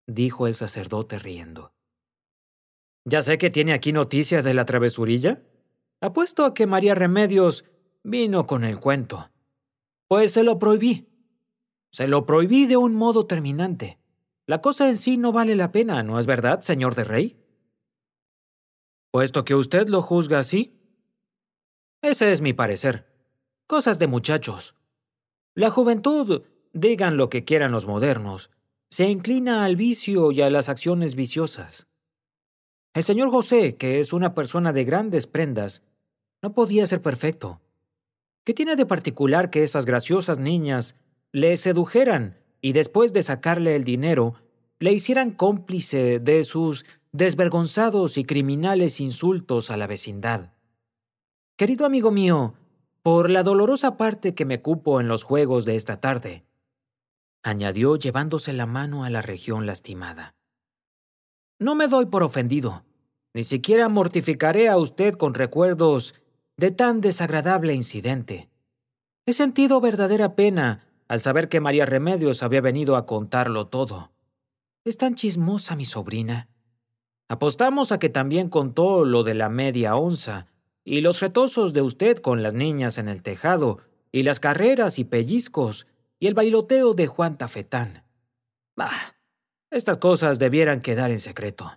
dijo el sacerdote riendo. ¿Ya sé que tiene aquí noticias de la travesurilla? Apuesto a que María Remedios vino con el cuento. Pues se lo prohibí. Se lo prohibí de un modo terminante. La cosa en sí no vale la pena, ¿no es verdad, señor de Rey? Puesto que usted lo juzga así. Ese es mi parecer. Cosas de muchachos. La juventud, digan lo que quieran los modernos, se inclina al vicio y a las acciones viciosas. El señor José, que es una persona de grandes prendas, no podía ser perfecto. ¿Qué tiene de particular que esas graciosas niñas le sedujeran y después de sacarle el dinero, le hicieran cómplice de sus desvergonzados y criminales insultos a la vecindad? Querido amigo mío, por la dolorosa parte que me cupo en los juegos de esta tarde, añadió llevándose la mano a la región lastimada. No me doy por ofendido, ni siquiera mortificaré a usted con recuerdos de tan desagradable incidente. He sentido verdadera pena al saber que María Remedios había venido a contarlo todo. Es tan chismosa mi sobrina. Apostamos a que también contó lo de la media onza, y los retosos de usted con las niñas en el tejado, y las carreras y pellizcos, y el bailoteo de Juan Tafetán. Bah, estas cosas debieran quedar en secreto.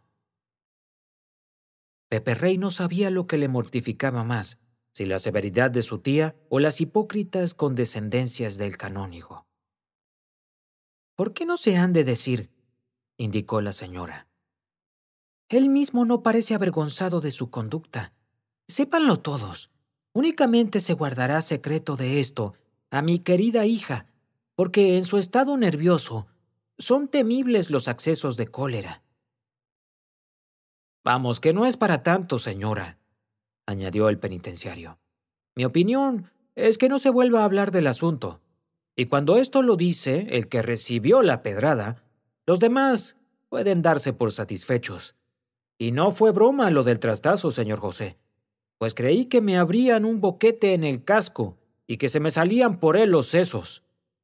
Pepe Rey no sabía lo que le mortificaba más, si la severidad de su tía o las hipócritas condescendencias del canónigo. ¿Por qué no se han de decir?, indicó la señora. Él mismo no parece avergonzado de su conducta. Sépanlo todos. Únicamente se guardará secreto de esto a mi querida hija, porque en su estado nervioso son temibles los accesos de cólera. Vamos, que no es para tanto, señora, añadió el penitenciario. Mi opinión es que no se vuelva a hablar del asunto. Y cuando esto lo dice el que recibió la pedrada, los demás pueden darse por satisfechos. Y no fue broma lo del trastazo, señor José, pues creí que me abrían un boquete en el casco y que se me salían por él los sesos.